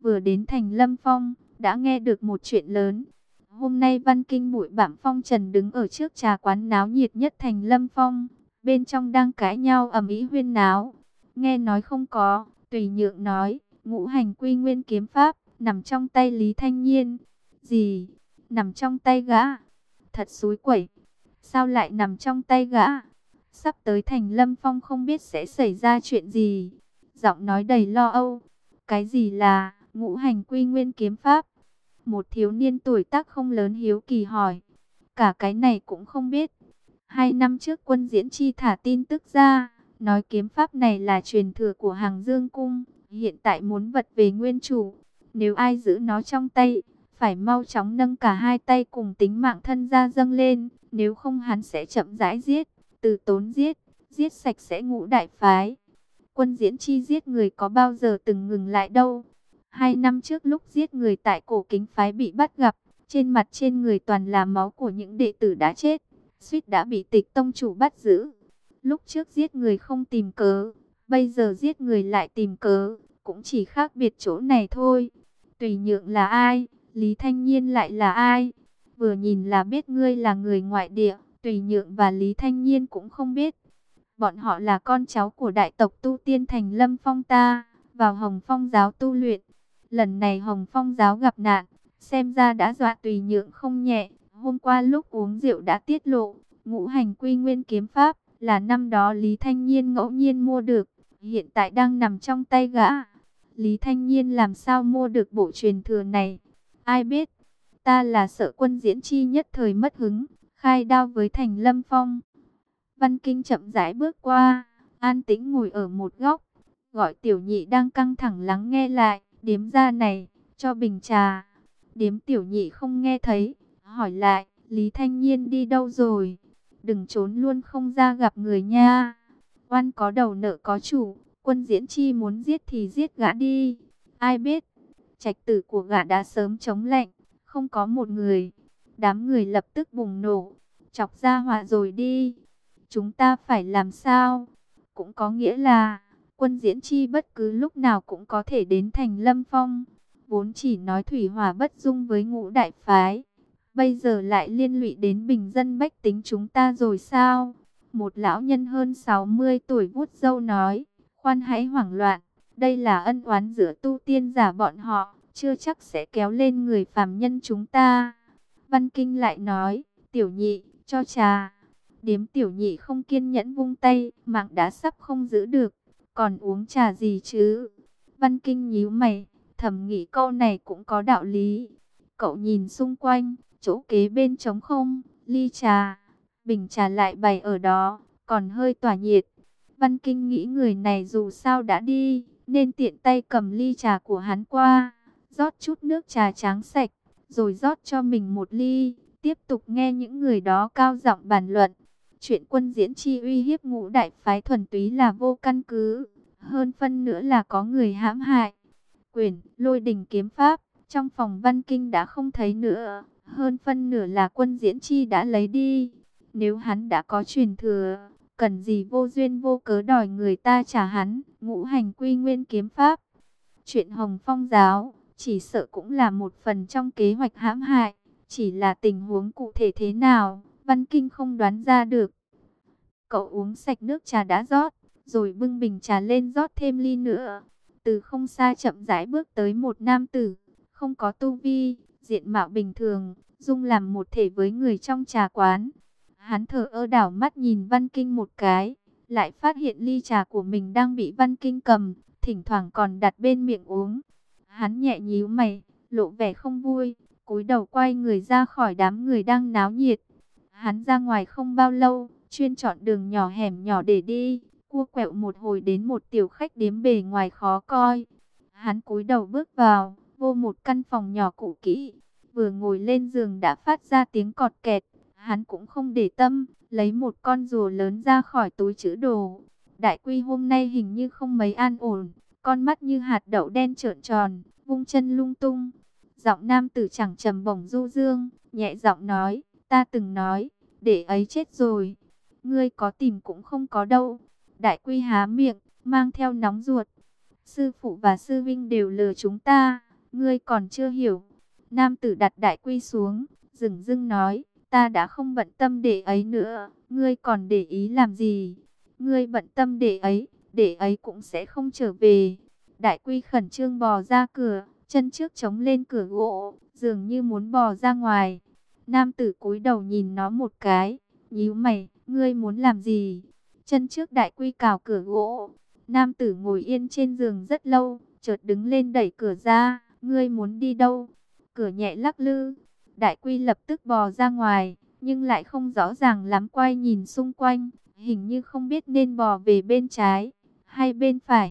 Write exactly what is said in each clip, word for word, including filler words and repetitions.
vừa đến thành Lâm Phong, đã nghe được một chuyện lớn. Hôm nay Văn Kinh bụi bặm phong trần đứng ở trước trà quán náo nhiệt nhất thành Lâm Phong. Bên trong đang cãi nhau ầm ĩ huyên náo. Nghe nói không có, Tùy Nhượng nói, ngũ hành quy nguyên kiếm pháp, nằm trong tay Lý Thanh Nhiên. Gì? Nằm trong tay gã? Thật xúi quẩy. Sao lại nằm trong tay gã? Sắp tới thành Lâm Phong không biết sẽ xảy ra chuyện gì. Giọng nói đầy lo âu. Cái gì là ngũ hành quy nguyên kiếm pháp? Một thiếu niên tuổi tác không lớn hiếu kỳ hỏi. Cả cái này cũng không biết. Hai năm trước Quân Diễn Chi thả tin tức ra, nói kiếm pháp này là truyền thừa của Hàng Dương Cung, hiện tại muốn vật về nguyên chủ. Nếu ai giữ nó trong tay, phải mau chóng nâng cả hai tay cùng tính mạng thân ra dâng lên, nếu không hắn sẽ chậm rãi giết, từ tốn giết, giết sạch sẽ ngũ đại phái. Quân Diễn Chi giết người có bao giờ từng ngừng lại đâu. Hai năm trước lúc giết người tại Cổ Kính phái bị bắt gặp, trên mặt trên người toàn là máu của những đệ tử đã chết, suýt đã bị Tịch tông chủ bắt giữ. Lúc trước giết người không tìm cớ, bây giờ giết người lại tìm cớ, cũng chỉ khác biệt chỗ này thôi. Tùy Nhượng là ai? Lý Thanh Nhiên lại là ai? Vừa nhìn là biết ngươi là người ngoại địa. Tùy Nhượng và Lý Thanh Nhiên cũng không biết. Bọn họ là con cháu của đại tộc tu tiên thành Lâm Phong ta, vào Hồng Phong giáo tu luyện. Lần này Hồng Phong giáo gặp nạn, xem ra đã dọa Tùy Nhượng không nhẹ. Hôm qua lúc uống rượu đã tiết lộ, ngũ hành quy nguyên kiếm pháp là năm đó Lý Thanh Nhiên ngẫu nhiên mua được, hiện tại đang nằm trong tay gã. Lý Thanh Nhiên làm sao mua được bộ truyền thừa này? Ai biết? Ta là sợ Quân Diễn Chi nhất thời mất hứng, khai đao với thành Lâm Phong. Văn Kinh chậm rãi bước qua, an tĩnh ngồi ở một góc, gọi Tiểu Nhị đang căng thẳng lắng nghe lại, điếm ra này, cho bình trà. Điếm Tiểu Nhị không nghe thấy, hỏi lại, Lý Thanh Nhiên đi đâu rồi? Đừng trốn luôn không ra gặp người nha. Oan có đầu nợ có chủ, Quân Diễn Chi muốn giết thì giết gã đi. Ai biết, trạch tử của gã đã sớm chống lạnh, không có một người. Đám người lập tức bùng nổ, chọc ra họa rồi đi. Chúng ta phải làm sao? Cũng có nghĩa là, Quân Diễn Chi bất cứ lúc nào cũng có thể đến thành Lâm Phong. Vốn chỉ nói thủy hỏa bất dung với ngũ đại phái, bây giờ lại liên lụy đến bình dân bách tính chúng ta rồi sao? Một lão nhân hơn sáu mươi tuổi vuốt râu nói, khoan hãy hoảng loạn, đây là ân oán giữa tu tiên giả bọn họ, chưa chắc sẽ kéo lên người phàm nhân chúng ta. Văn Kinh lại nói, Tiểu Nhị, cho trà. Điếm Tiểu Nhị không kiên nhẫn vung tay, mạng đã sắp không giữ được, còn uống trà gì chứ? Văn Kinh nhíu mày, thầm nghĩ câu này cũng có đạo lý. Cậu nhìn xung quanh, chỗ kế bên trống không, ly trà, bình trà lại bày ở đó, còn hơi tỏa nhiệt. Văn Kinh nghĩ người này dù sao đã đi, nên tiện tay cầm ly trà của hắn qua, rót chút nước trà trắng sạch, rồi rót cho mình một ly, tiếp tục nghe những người đó cao giọng bàn luận. Chuyện Quân Diễn Chi uy hiếp ngũ đại phái thuần túy là vô căn cứ, hơn phân nữa là có người hãm hại. Quyển Lôi Đình kiếm pháp trong phòng Văn Kinh đã không thấy nữa, hơn phân nửa là Quân Diễn Chi đã lấy đi. Nếu hắn đã có truyền thừa, cần gì vô duyên vô cớ đòi người ta trả hắn ngũ hành quy nguyên kiếm pháp. Chuyện Hồng Phong giáo chỉ sợ cũng là một phần trong kế hoạch hãm hại, chỉ là tình huống cụ thể thế nào, Văn Kinh không đoán ra được. Cậu uống sạch nước trà đã rót, rồi bưng bình trà lên rót thêm ly nữa. Từ không xa chậm rãi bước tới một nam tử, không có tu vi, diện mạo bình thường, dung làm một thể với người trong trà quán. Hắn thở ơ đảo mắt nhìn Văn Kinh một cái, lại phát hiện ly trà của mình đang bị Văn Kinh cầm, thỉnh thoảng còn đặt bên miệng uống. Hắn nhẹ nhíu mày, lộ vẻ không vui, cúi đầu quay người ra khỏi đám người đang náo nhiệt. Hắn ra ngoài không bao lâu, chuyên chọn đường nhỏ hẻm nhỏ để đi, cua quẹo một hồi đến một tiểu khách điếm bề ngoài khó coi. Hắn cúi đầu bước vào, vô một căn phòng nhỏ cũ kỹ, vừa ngồi lên giường đã phát ra tiếng cọt kẹt. Hắn cũng không để tâm, lấy một con rùa lớn ra khỏi túi trữ đồ. Đại Quy hôm nay hình như không mấy an ổn, con mắt như hạt đậu đen trợn tròn, vung chân lung tung. Giọng nam tử chẳng trầm bổng du dương, nhẹ giọng nói, ta từng nói, để ấy chết rồi. Ngươi có tìm cũng không có đâu. Đại Quy há miệng, mang theo nóng ruột. Sư phụ và sư vinh đều lừa chúng ta. ngươi còn chưa hiểu. Nam tử đặt đại quy xuống, dửng dưng nói, ta đã không bận tâm để ấy nữa, ngươi còn để ý làm gì? Ngươi bận tâm để ấy, để ấy cũng sẽ không trở về. Đại quy khẩn trương bò ra cửa, chân trước chống lên cửa gỗ, dường như muốn bò ra ngoài. Nam tử cúi đầu nhìn nó một cái, nhíu mày, ngươi muốn làm gì? Chân trước đại quy cào cửa gỗ. Nam tử ngồi yên trên giường rất lâu, chợt đứng lên đẩy cửa ra, ngươi muốn đi đâu? Cửa nhẹ lắc lư, đại quy lập tức bò ra ngoài, nhưng lại không rõ ràng lắm, quay nhìn xung quanh, hình như không biết nên bò về bên trái hay bên phải.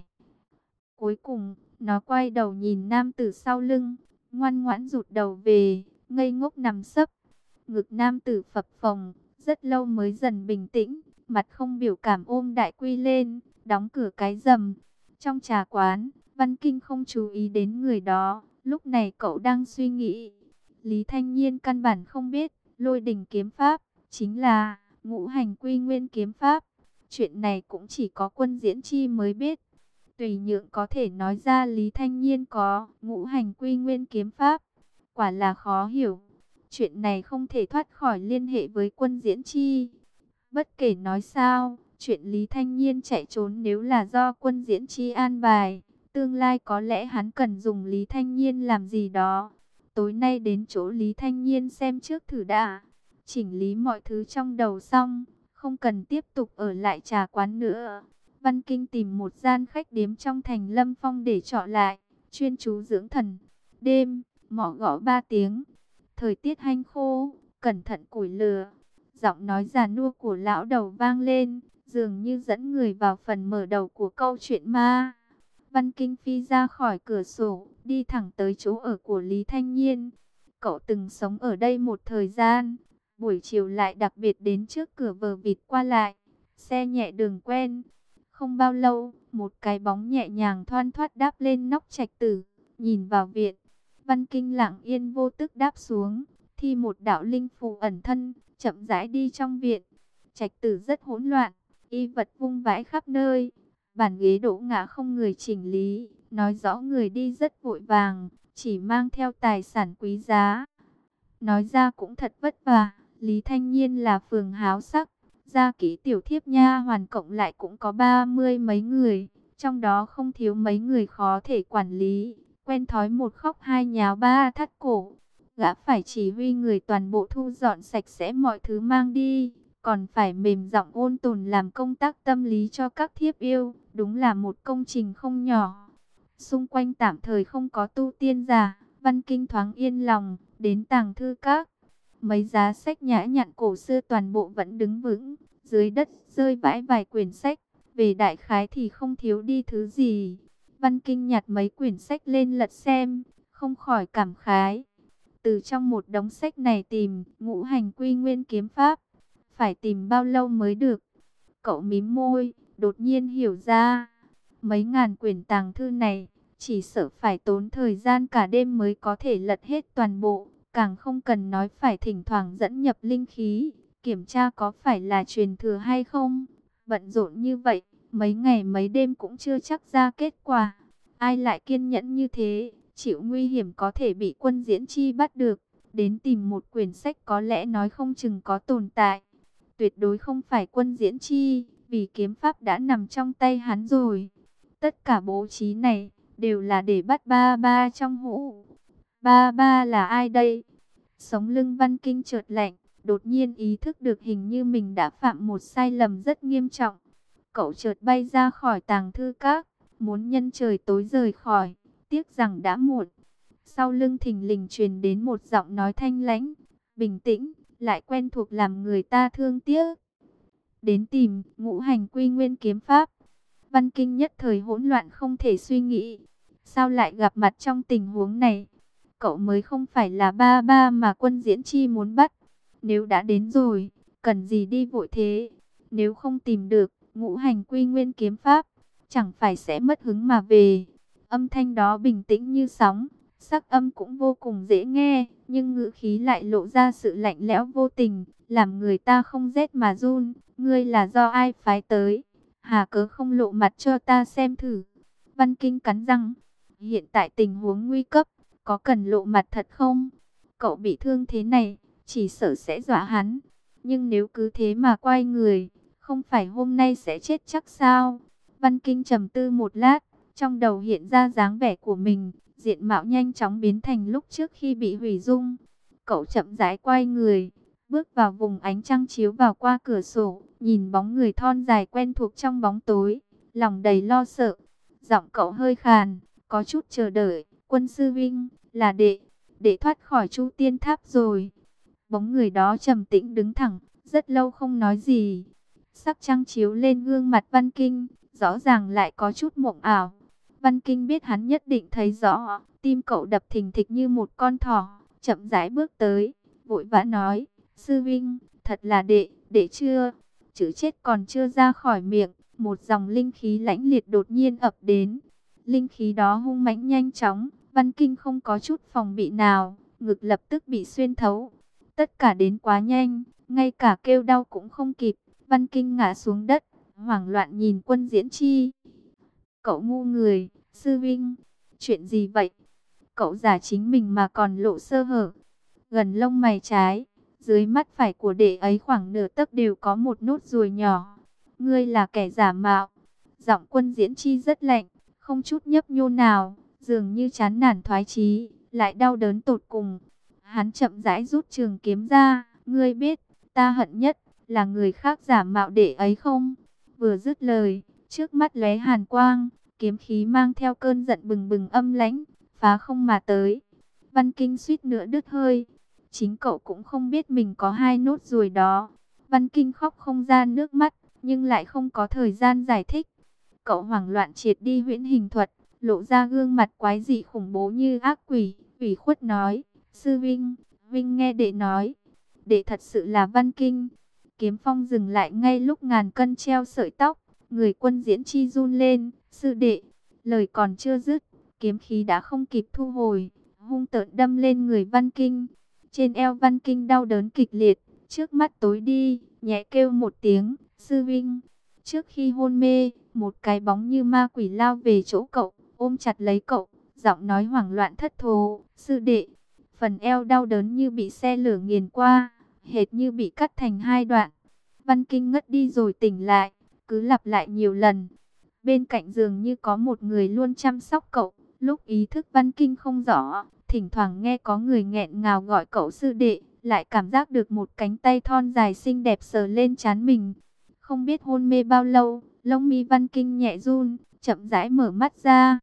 Cuối cùng, nó quay đầu nhìn nam tử sau lưng, ngoan ngoãn rụt đầu về, ngây ngốc nằm sấp. Ngực nam tử phập phồng, rất lâu mới dần bình tĩnh, mặt không biểu cảm ôm đại quy lên, đóng cửa cái rầm. Trong trà quán, Văn Kinh không chú ý đến người đó, lúc này cậu đang suy nghĩ. Lý Thanh Nhiên căn bản không biết, Lôi Đình kiếm pháp chính là Ngũ Hành Quy Nguyên kiếm pháp. Chuyện này cũng chỉ có Quân Diễn Chi mới biết. Tùy Nhượng có thể nói ra Lý Thanh Nhiên có Ngũ Hành Quy Nguyên kiếm pháp, quả là khó hiểu. Chuyện này không thể thoát khỏi liên hệ với Quân Diễn Chi. Bất kể nói sao, chuyện Lý Thanh Nhiên chạy trốn nếu là do Quân Diễn Chi an bài, tương lai có lẽ hắn cần dùng Lý Thanh Nhiên làm gì đó. Tối nay đến chỗ Lý Thanh Nhiên xem trước thử đã, chỉnh lý mọi thứ trong đầu xong, không cần tiếp tục ở lại trà quán nữa. Văn Kinh tìm một gian khách điếm trong thành Lâm Phong để trọ lại, chuyên chú dưỡng thần. Đêm, mõ gõ ba tiếng, thời tiết hanh khô, cẩn thận củi lửa. Giọng nói già nua của lão đầu vang lên, dường như dẫn người vào phần mở đầu của câu chuyện ma. Văn Kinh phi ra khỏi cửa sổ, đi thẳng tới chỗ ở của Lý Thanh Nhiên. Cậu từng sống ở đây một thời gian, buổi chiều lại đặc biệt đến trước cửa vờ vịt qua lại, xe nhẹ đường quen. Không bao lâu, một cái bóng nhẹ nhàng thoăn thoắt đáp lên nóc trạch tử, nhìn vào viện. Văn Kinh lặng yên vô tức đáp xuống, thi một đạo linh phù ẩn thân, chậm rãi đi trong viện. Trạch tử rất hỗn loạn, y vật vung vãi khắp nơi, bàn ghế đổ ngã không người chỉnh lý, nói rõ người đi rất vội vàng, chỉ mang theo tài sản quý giá. Nói ra cũng thật vất vả, Lý Thanh Nhiên là phường háo sắc, gia kỹ tiểu thiếp nha hoàn cộng lại cũng có ba mươi mấy người, trong đó không thiếu mấy người khó thể quản lý, quen thói một khóc hai nháo ba thắt cổ. Gã phải chỉ huy người toàn bộ thu dọn sạch sẽ mọi thứ mang đi, còn phải mềm giọng ôn tồn làm công tác tâm lý cho các thiếp yêu, đúng là một công trình không nhỏ. Xung quanh tạm thời không có tu tiên giả, Văn Kinh thoáng yên lòng, đến tàng thư các. Mấy giá sách nhã nhặn cổ xưa toàn bộ vẫn đứng vững, dưới đất rơi vãi vài quyển sách, về đại khái thì không thiếu đi thứ gì. Văn Kinh nhặt mấy quyển sách lên lật xem, không khỏi cảm khái. Từ trong một đống sách này tìm Ngũ Hành Quy Nguyên kiếm pháp, phải tìm bao lâu mới được? Cậu mím môi, đột nhiên hiểu ra, mấy ngàn quyển tàng thư này, chỉ sợ phải tốn thời gian cả đêm mới có thể lật hết toàn bộ, càng không cần nói phải thỉnh thoảng dẫn nhập linh khí, kiểm tra có phải là truyền thừa hay không. Bận rộn như vậy, mấy ngày mấy đêm cũng chưa chắc ra kết quả. Ai lại kiên nhẫn như thế, chịu nguy hiểm có thể bị Quân Diễn Chi bắt được, đến tìm một quyển sách có lẽ nói không chừng có tồn tại. Tuyệt đối không phải Quân Diễn Chi, vì kiếm pháp đã nằm trong tay hắn rồi. Tất cả bố trí này đều là để bắt ba ba trong hũ. Ba ba là ai đây? Sống lưng Văn Kinh chợt lạnh, đột nhiên ý thức được hình như mình đã phạm một sai lầm rất nghiêm trọng. Cậu chợt bay ra khỏi tàng thư các, muốn nhân trời tối rời khỏi, tiếc rằng đã muộn. Sau lưng thình lình truyền đến một giọng nói thanh lãnh, bình tĩnh, lại quen thuộc làm người ta thương tiếc. Đến tìm Ngũ Hành Quy Nguyên kiếm pháp. Văn Kinh nhất thời hỗn loạn không thể suy nghĩ. Sao lại gặp mặt trong tình huống này? Cậu mới không phải là ba ba mà Quân Diễn Chi muốn bắt. Nếu đã đến rồi, cần gì đi vội thế? Nếu không tìm được Ngũ Hành Quy Nguyên kiếm pháp, chẳng phải sẽ mất hứng mà về. Âm thanh đó bình tĩnh như sóng, sắc âm cũng vô cùng dễ nghe, nhưng ngữ khí lại lộ ra sự lạnh lẽo vô tình, làm người ta không rét mà run. Ngươi là do ai phái tới? Hà cớ không lộ mặt cho ta xem thử. Văn Kinh cắn răng. Hiện tại tình huống nguy cấp, có cần lộ mặt thật không? Cậu bị thương thế này, chỉ sợ sẽ dọa hắn. Nhưng nếu cứ thế mà quay người, không phải hôm nay sẽ chết chắc sao? Văn Kinh trầm tư một lát, trong đầu hiện ra dáng vẻ của mình, diện mạo nhanh chóng biến thành lúc trước khi bị hủy dung. Cậu chậm rãi quay người, bước vào vùng ánh trăng chiếu vào qua cửa sổ, nhìn bóng người thon dài quen thuộc trong bóng tối, lòng đầy lo sợ. Giọng cậu hơi khàn, có chút chờ đợi. Quân sư vinh, là đệ, đệ thoát khỏi Chu Tiên Tháp rồi. Bóng người đó trầm tĩnh đứng thẳng, rất lâu không nói gì. Sắc trăng chiếu lên gương mặt Văn Kinh, rõ ràng lại có chút mộng ảo. Văn Kinh biết hắn nhất định thấy rõ, tim cậu đập thình thịch như một con thỏ, chậm rãi bước tới, vội vã nói, sư vinh, thật là đệ, đệ chưa, chữ chết còn chưa ra khỏi miệng, một dòng linh khí lãnh liệt đột nhiên ập đến. Linh khí đó hung mãnh nhanh chóng, Văn Kinh không có chút phòng bị nào, ngực lập tức bị xuyên thấu. Tất cả đến quá nhanh, ngay cả kêu đau cũng không kịp, Văn Kinh ngã xuống đất, hoảng loạn nhìn Quân Diễn Chi. Cậu ngu người, sư vinh, chuyện gì vậy? Cậu giả chính mình mà còn lộ sơ hở. Gần lông mày trái, dưới mắt phải của đệ ấy khoảng nửa tấc đều có một nốt ruồi nhỏ. Ngươi là kẻ giả mạo. Giọng Quân Diễn Chi rất lạnh, không chút nhấp nhô nào, dường như chán nản thoái chí, lại đau đớn tột cùng. Hắn chậm rãi rút trường kiếm ra, ngươi biết, ta hận nhất là người khác giả mạo đệ ấy không? Vừa dứt lời, trước mắt lóe hàn quang, kiếm khí mang theo cơn giận bừng bừng âm lãnh, phá không mà tới. Văn Kinh suýt nữa đứt hơi. Chính cậu cũng không biết mình có hai nốt ruồi đó. Văn Kinh khóc không ra nước mắt, nhưng lại không có thời gian giải thích. Cậu hoảng loạn triệt đi huyễn hình thuật, lộ ra gương mặt quái dị khủng bố như ác quỷ, ủy khuất nói, sư Vinh, Vinh nghe đệ nói, đệ thật sự là Văn Kinh. Kiếm phong dừng lại ngay lúc ngàn cân treo sợi tóc, người Quân Diễn Chi run lên, sư đệ, lời còn chưa dứt, kiếm khí đã không kịp thu hồi, hung tợn đâm lên người Văn Kinh. Trên eo Văn Kinh đau đớn kịch liệt, trước mắt tối đi, nhẹ kêu một tiếng, sư Vinh. Trước khi hôn mê, một cái bóng như ma quỷ lao về chỗ cậu, ôm chặt lấy cậu, giọng nói hoảng loạn thất thố, sư đệ. Phần eo đau đớn như bị xe lửa nghiền qua, hệt như bị cắt thành hai đoạn. Văn Kinh ngất đi rồi tỉnh lại, cứ lặp lại nhiều lần. Bên cạnh giường như có một người luôn chăm sóc cậu, lúc ý thức Văn Kinh không rõ, thỉnh thoảng nghe có người nghẹn ngào gọi cậu sư đệ, lại cảm giác được một cánh tay thon dài xinh đẹp sờ lên trán mình. Không biết hôn mê bao lâu, lông mi Văn Kinh nhẹ run, chậm rãi mở mắt ra.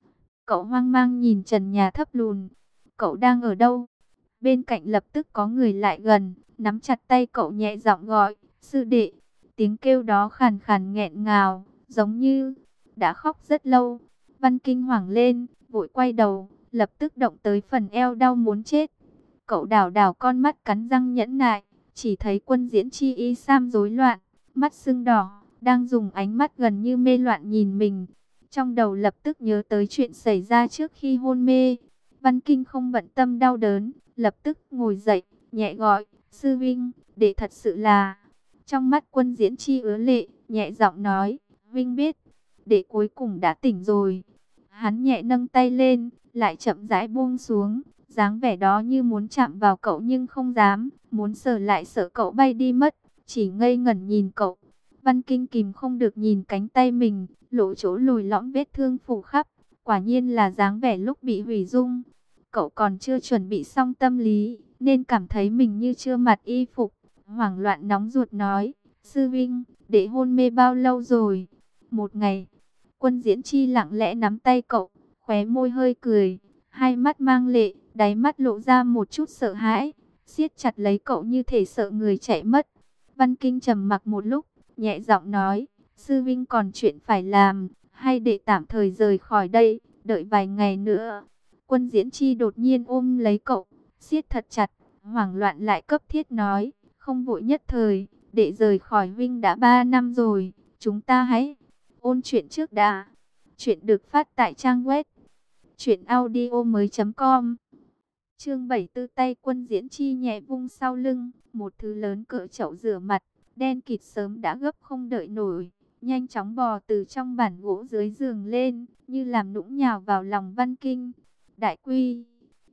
Cậu hoang mang nhìn trần nhà thấp lùn. Cậu đang ở đâu? Bên cạnh lập tức có người lại gần, nắm chặt tay cậu nhẹ giọng gọi, sư đệ. Tiếng kêu đó khàn khàn nghẹn ngào, giống như đã khóc rất lâu. Văn Kinh hoảng lên, vội quay đầu, lập tức động tới phần eo đau muốn chết. Cậu đảo đảo con mắt cắn răng nhẫn nại, chỉ thấy Quân Diễn Chi y sam rối loạn, mắt sưng đỏ, đang dùng ánh mắt gần như mê loạn nhìn mình. Trong đầu lập tức nhớ tới chuyện xảy ra trước khi hôn mê. Văn Kinh không bận tâm đau đớn, lập tức ngồi dậy, nhẹ gọi, sư Vinh, đệ thật sự là. Trong mắt Quân Diễn Chi ứa lệ, nhẹ giọng nói, Vinh biết, đệ cuối cùng đã tỉnh rồi. Hắn nhẹ nâng tay lên, lại chậm rãi buông xuống, dáng vẻ đó như muốn chạm vào cậu nhưng không dám, muốn sờ lại sợ cậu bay đi mất, chỉ ngây ngẩn nhìn cậu. Văn Kinh kìm không được nhìn cánh tay mình, lộ chỗ lồi lõm vết thương phủ khắp, quả nhiên là dáng vẻ lúc bị hủy dung. Cậu còn chưa chuẩn bị xong tâm lý, nên cảm thấy mình như chưa mặc y phục, hoảng loạn nóng ruột nói, sư Vinh, đệ hôn mê bao lâu rồi? Một ngày. Quân Diễn Chi lặng lẽ nắm tay cậu, khóe môi hơi cười, hai mắt mang lệ, đáy mắt lộ ra một chút sợ hãi, siết chặt lấy cậu như thể sợ người chạy mất. Văn Kinh trầm mặc một lúc, nhẹ giọng nói, sư Vinh còn chuyện phải làm, hay để tạm thời rời khỏi đây, đợi vài ngày nữa. Quân Diễn Chi đột nhiên ôm lấy cậu, siết thật chặt, hoảng loạn lại cấp thiết nói, không vội nhất thời, để rời khỏi Vinh đã ba năm rồi, chúng ta hãy ôn chuyện trước đã. Chuyện được phát tại trang web truyện audio mới chấm com. Chương bảy, tư tay Quân Diễn Chi nhẹ vung sau lưng, một thứ lớn cỡ chậu rửa mặt, đen kịt sớm đã gấp không đợi nổi, nhanh chóng bò từ trong bản gỗ dưới giường lên, như làm nũng nhào vào lòng Văn Kinh. Đại Quy,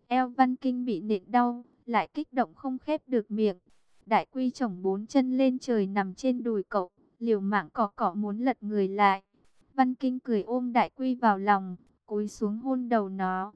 Eo Văn Kinh bị nện đau, lại kích động không khép được miệng. Đại Quy chổng bốn chân lên trời nằm trên đùi cậu, liều mạng cọ cọ muốn lật người lại. Văn Kinh cười ôm Đại Quy vào lòng, cúi xuống hôn đầu nó.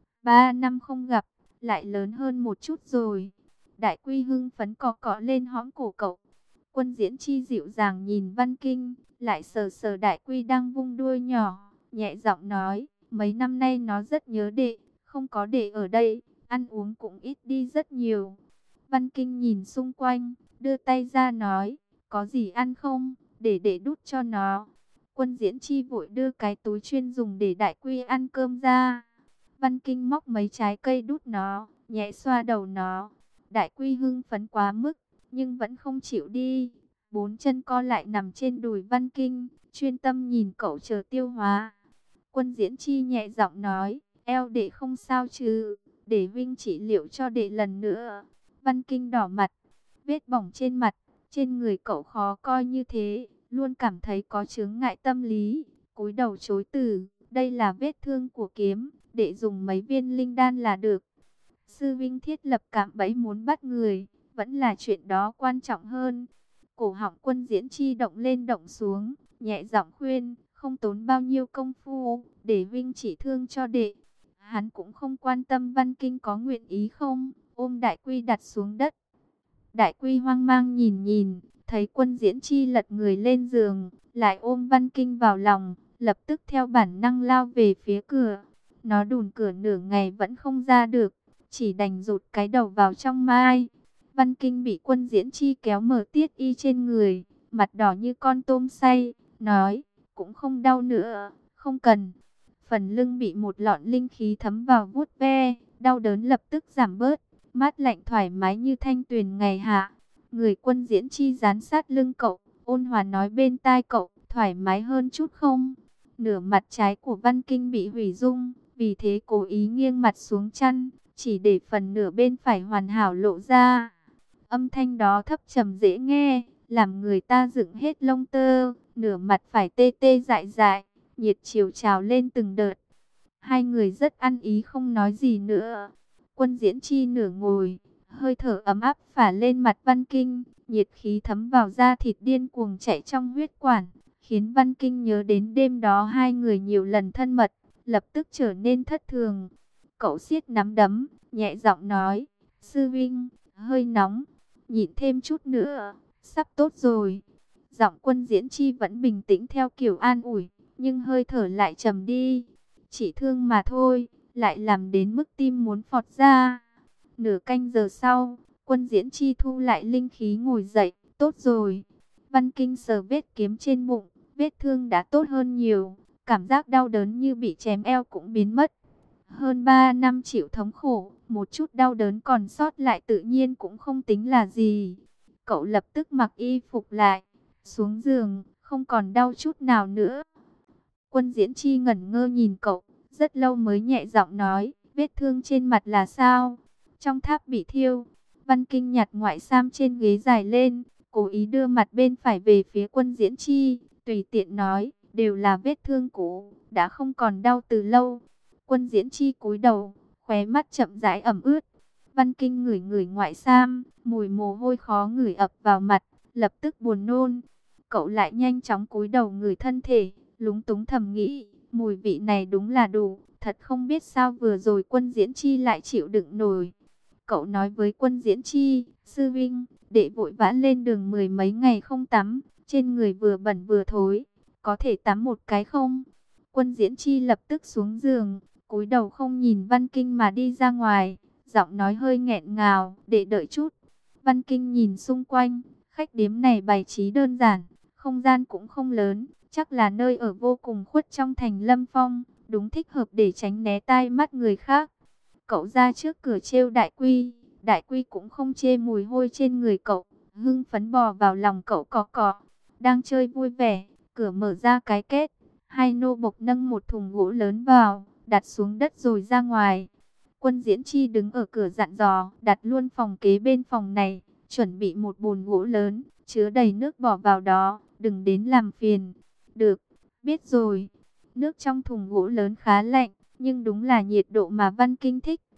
Ba năm không gặp, lại lớn hơn một chút rồi. Đại Quy hưng phấn cọ cọ lên hõm cổ cậu. Quân Diễn Chi dịu dàng nhìn Văn Kinh, lại sờ sờ Đại Quy đang vung đuôi nhỏ, nhẹ giọng nói, mấy năm nay nó rất nhớ đệ, không có đệ ở đây, ăn uống cũng ít đi rất nhiều. Văn Kinh nhìn xung quanh, đưa tay ra nói, có gì ăn không, để đệ đút cho nó. Quân Diễn Chi vội đưa cái túi chuyên dùng để Đại Quy ăn cơm ra. Văn Kinh móc mấy trái cây đút nó, nhẹ xoa đầu nó. Đại Quy hưng phấn quá mức, nhưng vẫn không chịu đi. Bốn chân co lại nằm trên đùi Văn Kinh, chuyên tâm nhìn cậu chờ tiêu hóa. Quân Diễn Chi nhẹ giọng nói, eo đệ không sao chứ, để Vinh trị liệu cho đệ lần nữa. Văn Kinh đỏ mặt, vết bỏng trên mặt, trên người cậu khó coi như thế, luôn cảm thấy có chướng ngại tâm lý, cúi đầu chối từ, đây là vết thương của kiếm, đệ dùng mấy viên linh đan là được. Sư Vinh thiết lập cạm bẫy muốn bắt người, vẫn là chuyện đó quan trọng hơn. Cổ họng Quân Diễn Chi động lên động xuống, nhẹ giọng khuyên, không tốn bao nhiêu công phu, để Vinh chỉ thương cho đệ. Hắn cũng không quan tâm Văn Kinh có nguyện ý không, ôm Đại Quy đặt xuống đất. Đại Quy hoang mang nhìn nhìn, thấy Quân Diễn Chi lật người lên giường, lại ôm Văn Kinh vào lòng, lập tức theo bản năng lao về phía cửa. Nó đùn cửa nửa ngày vẫn không ra được, chỉ đành rụt cái đầu vào trong mai. Văn Kinh bị Quân Diễn Chi kéo mở tiết y trên người, mặt đỏ như con tôm xay, nói, cũng không đau nữa, không cần. Phần lưng bị một lọn linh khí thấm vào vuốt ve, đau đớn lập tức giảm bớt, mát lạnh thoải mái như thanh tuyền ngày hạ. Người Quân Diễn Chi dán sát lưng cậu, ôn hòa nói bên tai cậu, thoải mái hơn chút không? Nửa mặt trái của Văn Kinh bị hủy dung, vì thế cố ý nghiêng mặt xuống chăn, chỉ để phần nửa bên phải hoàn hảo lộ ra. Âm thanh đó thấp trầm dễ nghe, làm người ta dựng hết lông tơ, nửa mặt phải tê tê dại dại, nhiệt chiều trào lên từng đợt. Hai người rất ăn ý không nói gì nữa. Quân Diễn Chi nửa ngồi, hơi thở ấm áp phả lên mặt Văn Kinh, nhiệt khí thấm vào da thịt điên cuồng chạy trong huyết quản, khiến Văn Kinh nhớ đến đêm đó hai người nhiều lần thân mật, lập tức trở nên thất thường. Cậu siết nắm đấm, nhẹ giọng nói, sư Vinh, hơi nóng, nhịn thêm chút nữa, sắp tốt rồi. Giọng Quân Diễn Chi vẫn bình tĩnh theo kiểu an ủi, nhưng hơi thở lại trầm đi. Chỉ thương mà thôi, lại làm đến mức tim muốn phọt ra. Nửa canh giờ sau, Quân Diễn Chi thu lại linh khí ngồi dậy, tốt rồi. Văn Kinh sờ vết kiếm trên bụng, vết thương đã tốt hơn nhiều, cảm giác đau đớn như bị chém eo cũng biến mất. Hơn ba năm chịu thống khổ, một chút đau đớn còn sót lại tự nhiên cũng không tính là gì. Cậu lập tức mặc y phục lại, xuống giường, không còn đau chút nào nữa. Quân Diễn Chi ngẩn ngơ nhìn cậu, rất lâu mới nhẹ giọng nói, vết thương trên mặt là sao? Trong tháp bị thiêu. Văn Kinh nhặt ngoại sam trên ghế dài lên, cố ý đưa mặt bên phải về phía Quân Diễn Chi, tùy tiện nói, đều là vết thương cũ, đã không còn đau từ lâu. Quân Diễn Chi cúi đầu, khóe mắt chậm rãi ẩm ướt. Văn Kinh ngửi ngửi ngoại sam, mùi mồ hôi khó ngửi ập vào mặt, lập tức buồn nôn. Cậu lại nhanh chóng cúi đầu ngửi thân thể, lúng túng thầm nghĩ, mùi vị này đúng là đủ, thật không biết sao vừa rồi Quân Diễn Chi lại chịu đựng nổi. Cậu nói với Quân Diễn Chi, sư Vinh, đệ vội vã lên đường mười mấy ngày không tắm, trên người vừa bẩn vừa thối, có thể tắm một cái không? Quân Diễn Chi lập tức xuống giường, cúi đầu không nhìn Văn Kinh mà đi ra ngoài, giọng nói hơi nghẹn ngào, để đợi chút. Văn Kinh nhìn xung quanh, khách điếm này bày trí đơn giản, không gian cũng không lớn, chắc là nơi ở vô cùng khuất trong thành Lâm Phong, đúng thích hợp để tránh né tai mắt người khác. Cậu ra trước cửa trêu Đại Quy, Đại Quy cũng không chê mùi hôi trên người cậu, hưng phấn bò vào lòng cậu cọ cọ. Đang chơi vui vẻ, cửa mở ra cái két, hai nô bộc nâng một thùng gỗ lớn vào, đặt xuống đất rồi ra ngoài. Quân Diễn Chi đứng ở cửa dặn dò, đặt luôn phòng kế bên phòng này, chuẩn bị một bồn gỗ lớn, chứa đầy nước bỏ vào đó, đừng đến làm phiền. Được, biết rồi. Nước trong thùng gỗ lớn khá lạnh, nhưng đúng là nhiệt độ mà Văn Kinh thích.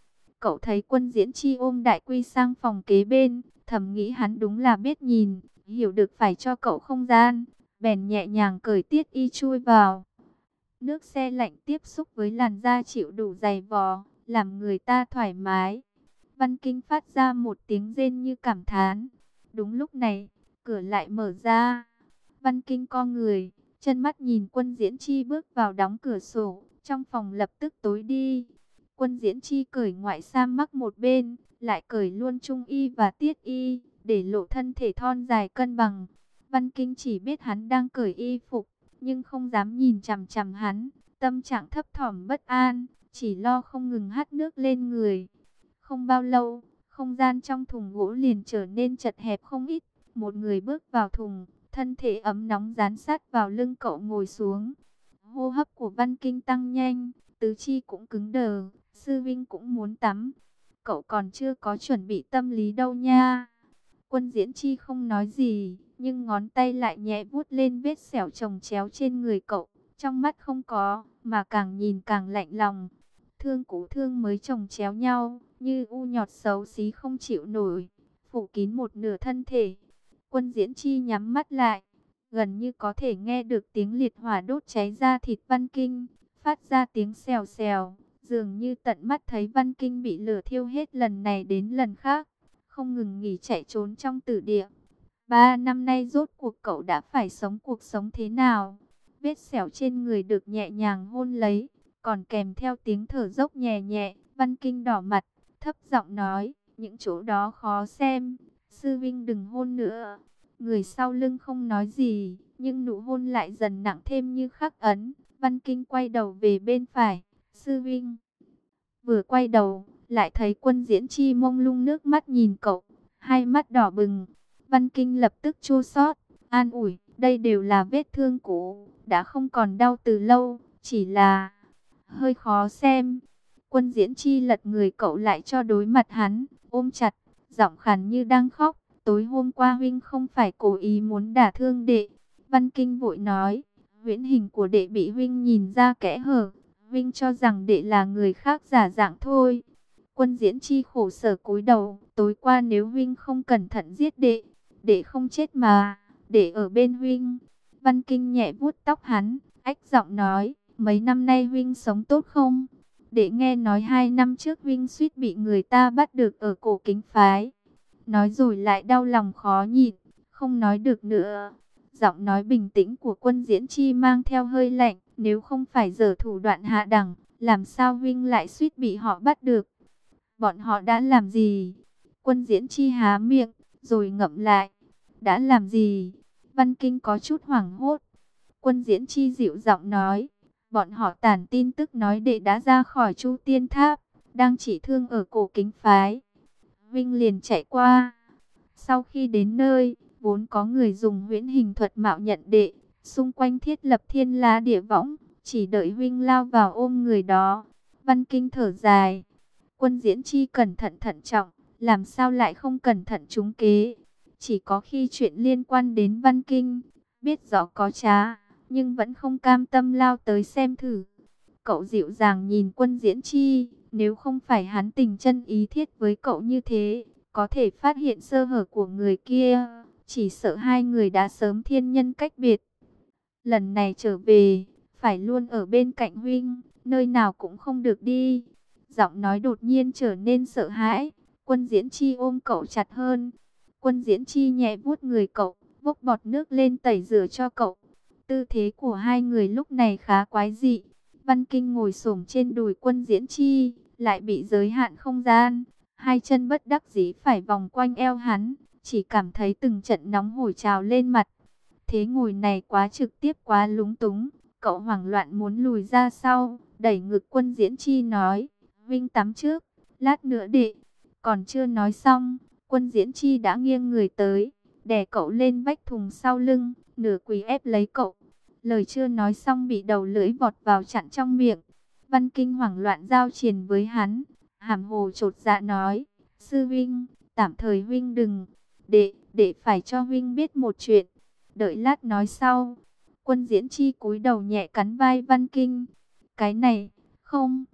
Cậu thấy Quân Diễn Chi ôm Đại Quy sang phòng kế bên, thầm nghĩ hắn đúng là biết nhìn, hiểu được phải cho cậu không gian, bèn nhẹ nhàng cởi tiết y chui vào. Nước xe lạnh tiếp xúc với làn da chịu đủ dày vò, làm người ta thoải mái. Văn Kinh phát ra một tiếng rên như cảm thán. Đúng lúc này, cửa lại mở ra. Văn Kinh co người, chân mắt nhìn Quân Diễn Chi bước vào đóng cửa sổ, trong phòng lập tức tối đi. Quân Diễn Chi cởi ngoại sam mắc một bên, lại cởi luôn trung y và tiết y, để lộ thân thể thon dài cân bằng. Văn Kinh chỉ biết hắn đang cởi y phục, nhưng không dám nhìn chằm chằm hắn, tâm trạng thấp thỏm bất an, chỉ lo không ngừng hắt nước lên người. Không bao lâu, không gian trong thùng gỗ liền trở nên chật hẹp không ít. Một người bước vào thùng, thân thể ấm nóng dán sát vào lưng cậu ngồi xuống. Hô hấp của Văn Kinh tăng nhanh, tứ chi cũng cứng đờ, sư vinh cũng muốn tắm. Cậu còn chưa có chuẩn bị tâm lý đâu nha. Quân Diễn Chi không nói gì, nhưng ngón tay lại nhẹ vuốt lên vết sẹo chồng chéo trên người cậu. Trong mắt không có, mà càng nhìn càng lạnh lòng. Thương cũ thương mới chồng chéo nhau, như u nhọt xấu xí không chịu nổi, phủ kín một nửa thân thể. Quân Diễn Chi nhắm mắt lại, gần như có thể nghe được tiếng liệt hỏa đốt cháy ra thịt Văn Kinh, phát ra tiếng xèo xèo, dường như tận mắt thấy Văn Kinh bị lửa thiêu hết lần này đến lần khác, không ngừng nghỉ chạy trốn trong tử địa. Ba năm nay rốt cuộc cậu đã phải sống cuộc sống thế nào? Vết sẹo trên người được nhẹ nhàng hôn lấy, còn kèm theo tiếng thở dốc nhẹ nhẹ. Văn Kinh đỏ mặt, thấp giọng nói, những chỗ đó khó xem, sư vinh đừng hôn nữa. Người sau lưng không nói gì, nhưng nụ hôn lại dần nặng thêm như khắc ấn. Văn Kinh quay đầu về bên phải, sư vinh. Vừa quay đầu, lại thấy Quân Diễn Chi mông lung nước mắt nhìn cậu, hai mắt đỏ bừng. Văn Kinh lập tức chua xót, an ủi, đây đều là vết thương cũ, đã không còn đau từ lâu, chỉ là hơi khó xem. Quân Diễn Chi lật người cậu lại cho đối mặt hắn, ôm chặt, giọng khàn như đang khóc. Tối hôm qua huynh không phải cố ý muốn đả thương đệ. Văn Kinh vội nói, huyễn hình của đệ bị huynh nhìn ra kẽ hở, huynh cho rằng đệ là người khác giả dạng thôi. Quân Diễn Chi khổ sở cúi đầu, tối qua nếu huynh không cẩn thận giết đệ, đệ không chết mà, đệ ở bên huynh. Văn Kinh nhẹ vuốt tóc hắn, ách giọng nói, mấy năm nay huynh sống tốt không? Đệ nghe nói hai năm trước huynh suýt bị người ta bắt được ở Cổ Kính phái. Nói rồi lại đau lòng khó nhịn, không nói được nữa. Giọng nói bình tĩnh của Quân Diễn Chi mang theo hơi lạnh, nếu không phải giở thủ đoạn hạ đẳng, làm sao huynh lại suýt bị họ bắt được? Bọn họ đã làm gì? Quân Diễn Chi há miệng, rồi ngậm lại. Đã làm gì? Văn Kinh có chút hoảng hốt. Quân Diễn Chi dịu giọng nói, bọn họ tản tin tức nói đệ đã ra khỏi Chu Tiên Tháp, đang chỉ thương ở Cổ Kính phái. Vinh liền chạy qua. Sau khi đến nơi, vốn có người dùng huyễn hình thuật mạo nhận đệ, xung quanh thiết lập thiên la địa võng, chỉ đợi huynh lao vào ôm người đó. Văn Kinh thở dài. Quân Diễn Chi cẩn thận thận trọng, làm sao lại không cẩn thận trúng kế. Chỉ có khi chuyện liên quan đến Văn Kinh, biết rõ có trá, nhưng vẫn không cam tâm lao tới xem thử. Cậu dịu dàng nhìn Quân Diễn Chi, nếu không phải hắn tình chân ý thiết với cậu như thế, có thể phát hiện sơ hở của người kia, chỉ sợ hai người đã sớm thiên nhân cách biệt. Lần này trở về, phải luôn ở bên cạnh huynh, nơi nào cũng không được đi. Giọng nói đột nhiên trở nên sợ hãi. Quân Diễn Chi ôm cậu chặt hơn. Quân Diễn Chi nhẹ vuốt người cậu, vốc bọt nước lên tẩy rửa cho cậu. Tư thế của hai người lúc này khá quái dị. Văn Kinh ngồi xổm trên đùi Quân Diễn Chi, lại bị giới hạn không gian. Hai chân bất đắc dĩ phải vòng quanh eo hắn, chỉ cảm thấy từng trận nóng hổi trào lên mặt. Thế ngồi này quá trực tiếp, quá lúng túng. Cậu hoảng loạn muốn lùi ra sau, đẩy ngực Quân Diễn Chi nói, Vinh tắm trước, lát nữa đệ. Còn chưa nói xong, Quân Diễn Chi đã nghiêng người tới, đè cậu lên vách thùng sau lưng, nửa quỳ ép lấy cậu. Lời chưa nói xong bị đầu lưỡi vọt vào chặn trong miệng. Văn Kinh hoảng loạn giao triền với hắn, hàm hồ chột dạ nói, sư Vinh, tạm thời Vinh đừng, đệ, đệ phải cho Vinh biết một chuyện, đợi lát nói sau. Quân Diễn Chi cúi đầu nhẹ cắn vai Văn Kinh, cái này, không.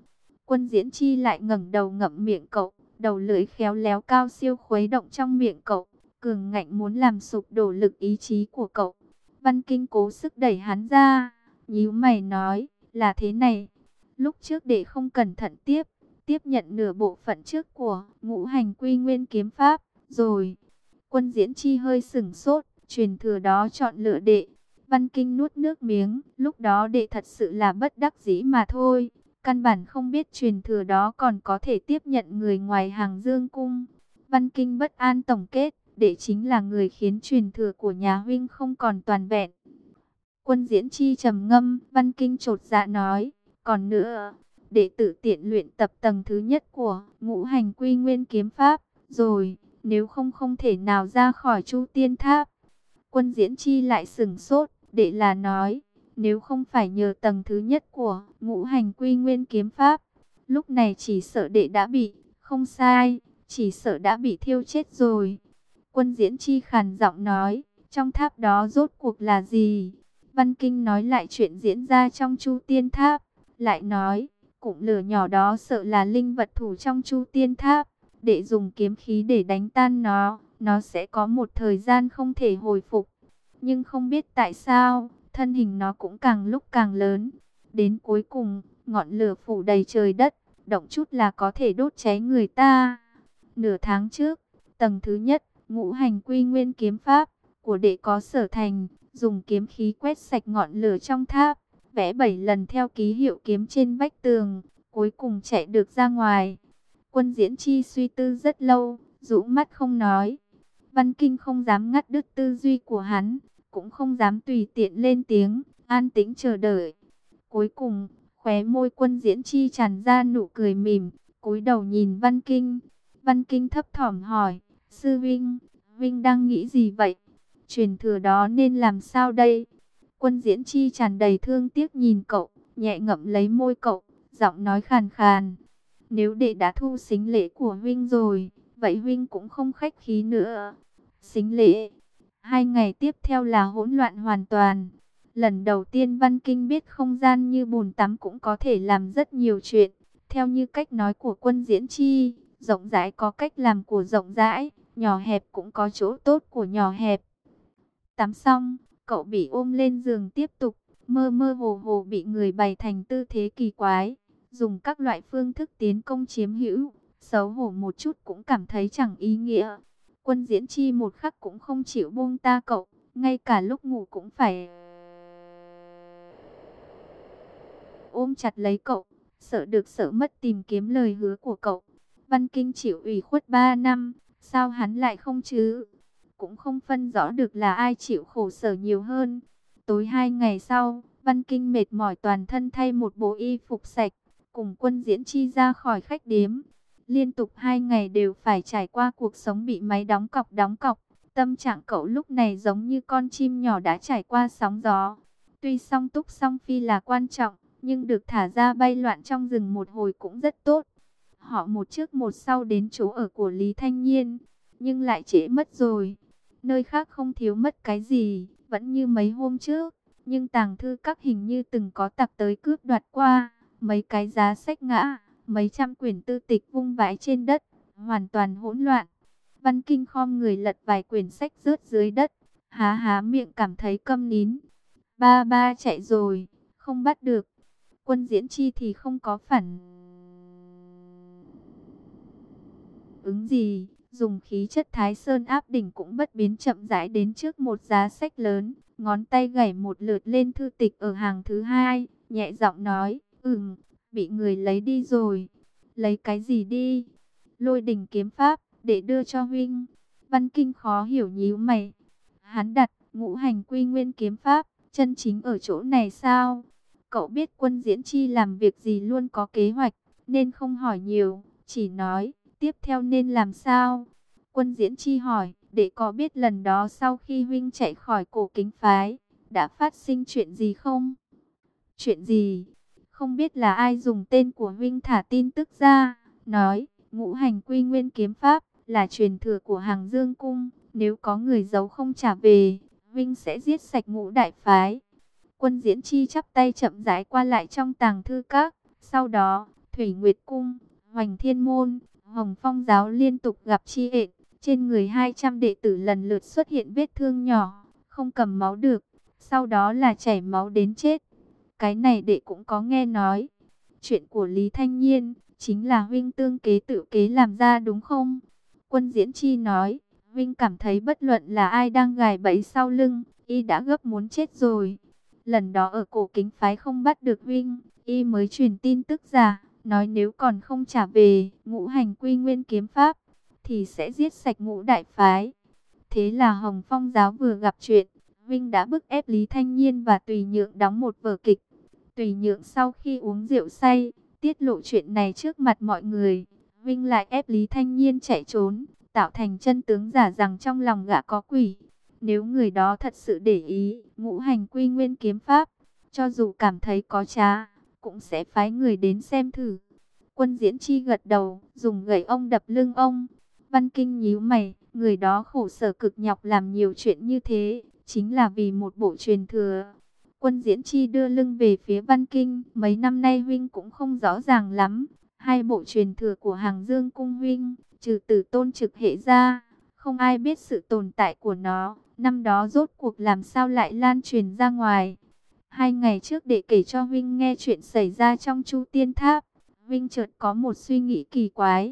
Quân Diễn Chi lại ngẩng đầu ngậm miệng cậu, đầu lưỡi khéo léo cao siêu khuấy động trong miệng cậu, cường ngạnh muốn làm sụp đổ lực ý chí của cậu. Văn Kinh cố sức đẩy hắn ra, nhíu mày nói, là thế này, lúc trước để không cẩn thận tiếp, tiếp nhận nửa bộ phận trước của Ngũ Hành Quy Nguyên kiếm pháp, rồi. Quân Diễn Chi hơi sửng sốt, truyền thừa đó chọn lựa đệ. Văn Kinh nuốt nước miếng, lúc đó đệ thật sự là bất đắc dĩ mà thôi. Căn bản không biết truyền thừa đó còn có thể tiếp nhận người ngoài Hàng Dương Cung. Văn Kinh bất an tổng kết, đệ chính là người khiến truyền thừa của nhà huynh không còn toàn vẹn. Quân Diễn Chi trầm ngâm, Văn Kinh chột dạ nói, còn nữa, đệ tự tiện luyện tập tầng thứ nhất của Ngũ Hành Quy Nguyên kiếm pháp, rồi, nếu không không thể nào ra khỏi Chu Tiên Tháp. Quân Diễn Chi lại sửng sốt, đệ là nói, nếu không phải nhờ tầng thứ nhất của Ngũ Hành Quy Nguyên kiếm pháp, lúc này chỉ sợ đệ đã bị, không sai, chỉ sợ đã bị thiêu chết rồi. Quân Diễn Chi khàn giọng nói, trong tháp đó rốt cuộc là gì? Văn Kinh nói lại chuyện diễn ra trong Chu Tiên Tháp, lại nói, cụm lửa nhỏ đó sợ là linh vật thủ trong Chu Tiên Tháp, để dùng kiếm khí để đánh tan nó, nó sẽ có một thời gian không thể hồi phục. Nhưng không biết tại sao, thân hình nó cũng càng lúc càng lớn. Đến cuối cùng, ngọn lửa phủ đầy trời đất, động chút là có thể đốt cháy người ta. Nửa tháng trước, tầng thứ nhất, Ngũ Hành Quy Nguyên kiếm pháp của đệ có sở thành, dùng kiếm khí quét sạch ngọn lửa trong tháp, vẽ bảy lần theo ký hiệu kiếm trên vách tường, cuối cùng chạy được ra ngoài. Quân Diễn Chi suy tư rất lâu, rũ mắt không nói. Văn Kinh không dám ngắt đứt tư duy của hắn, cũng không dám tùy tiện lên tiếng, an tĩnh chờ đợi. Cuối cùng, khóe môi Quân Diễn Chi tràn ra nụ cười mỉm, cúi đầu nhìn Văn Kinh. Văn Kinh thấp thỏm hỏi, sư vinh, vinh đang nghĩ gì vậy? Truyền thừa đó nên làm sao đây? Quân Diễn Chi tràn đầy thương tiếc nhìn cậu, nhẹ ngậm lấy môi cậu, giọng nói khàn khàn. Nếu đệ đã thu sính lễ của Vinh rồi, vậy Vinh cũng không khách khí nữa. Sính lễ. Hai ngày tiếp theo là hỗn loạn hoàn toàn. Lần đầu tiên Văn Kinh biết không gian như bồn tắm cũng có thể làm rất nhiều chuyện. Theo như cách nói của Quân Diễn Chi, rộng rãi có cách làm của rộng rãi, nhỏ hẹp cũng có chỗ tốt của nhỏ hẹp. Tắm xong, cậu bị ôm lên giường tiếp tục, mơ mơ hồ hồ bị người bày thành tư thế kỳ quái, dùng các loại phương thức tiến công chiếm hữu, xấu hổ một chút cũng cảm thấy chẳng ý nghĩa. Quân Diễn Chi một khắc cũng không chịu buông ta cậu, ngay cả lúc ngủ cũng phải ôm chặt lấy cậu, sợ được sợ mất tìm kiếm lời hứa của cậu. Văn Kinh chịu ủy khuất ba năm, sao hắn lại không chứ? Cũng không phân rõ được là ai chịu khổ sở nhiều hơn. Tối hai ngày sau, Văn Kinh mệt mỏi toàn thân thay một bộ y phục sạch, cùng Quân Diễn Chi ra khỏi khách điếm. Liên tục hai ngày đều phải trải qua cuộc sống bị máy đóng cọc đóng cọc. Tâm trạng cậu lúc này giống như con chim nhỏ đã trải qua sóng gió. Tuy song túc song phi là quan trọng, nhưng được thả ra bay loạn trong rừng một hồi cũng rất tốt. Họ một trước một sau đến chỗ ở của Lý Thanh Nhiên, nhưng lại trễ mất rồi. Nơi khác không thiếu mất cái gì, vẫn như mấy hôm trước, nhưng tàng thư các hình như từng có tặc tới cướp đoạt qua. Mấy cái giá sách ngã, mấy trăm quyển tư tịch vung vãi trên đất, hoàn toàn hỗn loạn. Văn Kinh khom người lật vài quyển sách rớt dưới đất, há há miệng cảm thấy câm nín. Ba ba chạy rồi, không bắt được. Quân Diễn Chi thì không có phản ứng gì, dùng khí chất Thái Sơn áp đỉnh cũng bất biến chậm rãi đến trước một giá sách lớn, ngón tay gảy một lượt lên thư tịch ở hàng thứ hai, nhẹ giọng nói, ừm, bị người lấy đi rồi. Lấy cái gì đi? Lôi Đình kiếm pháp, để đưa cho huynh. Văn Kinh khó hiểu nhíu mày. Hắn đặt Ngũ Hành Quy Nguyên kiếm pháp, chân chính ở chỗ này sao? Cậu biết Quân Diễn Chi làm việc gì luôn có kế hoạch, nên không hỏi nhiều, chỉ nói, tiếp theo nên làm sao? Quân Diễn Chi hỏi, để có biết lần đó sau khi huynh chạy khỏi Cổ Kính phái, đã phát sinh chuyện gì không? Chuyện gì? Không biết là ai dùng tên của huynh thả tin tức ra, nói, Ngũ Hành Quy Nguyên kiếm pháp là truyền thừa của Hàng Dương Cung, nếu có người giấu không trả về, huynh sẽ giết sạch ngũ đại phái. Quân Diễn Chi chắp tay chậm rãi qua lại trong tàng thư các, sau đó, Thủy Nguyệt Cung, Hoành Thiên Môn, Hồng Phong Giáo liên tục gặp chi ện. Trên người hai trăm đệ tử lần lượt xuất hiện vết thương nhỏ, không cầm máu được, sau đó là chảy máu đến chết. Cái này đệ cũng có nghe nói. Chuyện của Lý Thanh Nhiên, chính là huynh tương kế tự kế làm ra đúng không? Quân Diễn Chi nói, huynh cảm thấy bất luận là ai đang gài bẫy sau lưng, y đã gấp muốn chết rồi. Lần đó ở Cổ Kính phái không bắt được huynh, y mới truyền tin tức giả, nói nếu còn không trả về Ngũ Hành Quy Nguyên kiếm pháp, thì sẽ giết sạch ngũ đại phái. Thế là Hồng Phong Giáo vừa gặp chuyện, huynh đã bức ép Lý Thanh Nhiên và Tùy Nhượng đóng một vở kịch. Tùy Nhượng sau khi uống rượu say, tiết lộ chuyện này trước mặt mọi người, huynh lại ép Lý Thanh Nhiên chạy trốn, tạo thành chân tướng giả rằng trong lòng gã có quỷ. Nếu người đó thật sự để ý Ngũ Hành Quy Nguyên kiếm pháp, cho dù cảm thấy có trá, cũng sẽ phái người đến xem thử. Quân Diễn Chi gật đầu, dùng gậy ông đập lưng ông. Văn Kinh nhíu mày, người đó khổ sở cực nhọc làm nhiều chuyện như thế, chính là vì một bộ truyền thừa. Quân Diễn Chi đưa lưng về phía Văn Kinh, mấy năm nay huynh cũng không rõ ràng lắm. Hai bộ truyền thừa của Hàng Dương Cung huynh, trừ Tử Tôn Trực Hệ ra, không ai biết sự tồn tại của nó. Năm đó rốt cuộc làm sao lại lan truyền ra ngoài. Hai ngày trước để kể cho huynh nghe chuyện xảy ra trong Chu Tiên Tháp, huynh chợt có một suy nghĩ kỳ quái.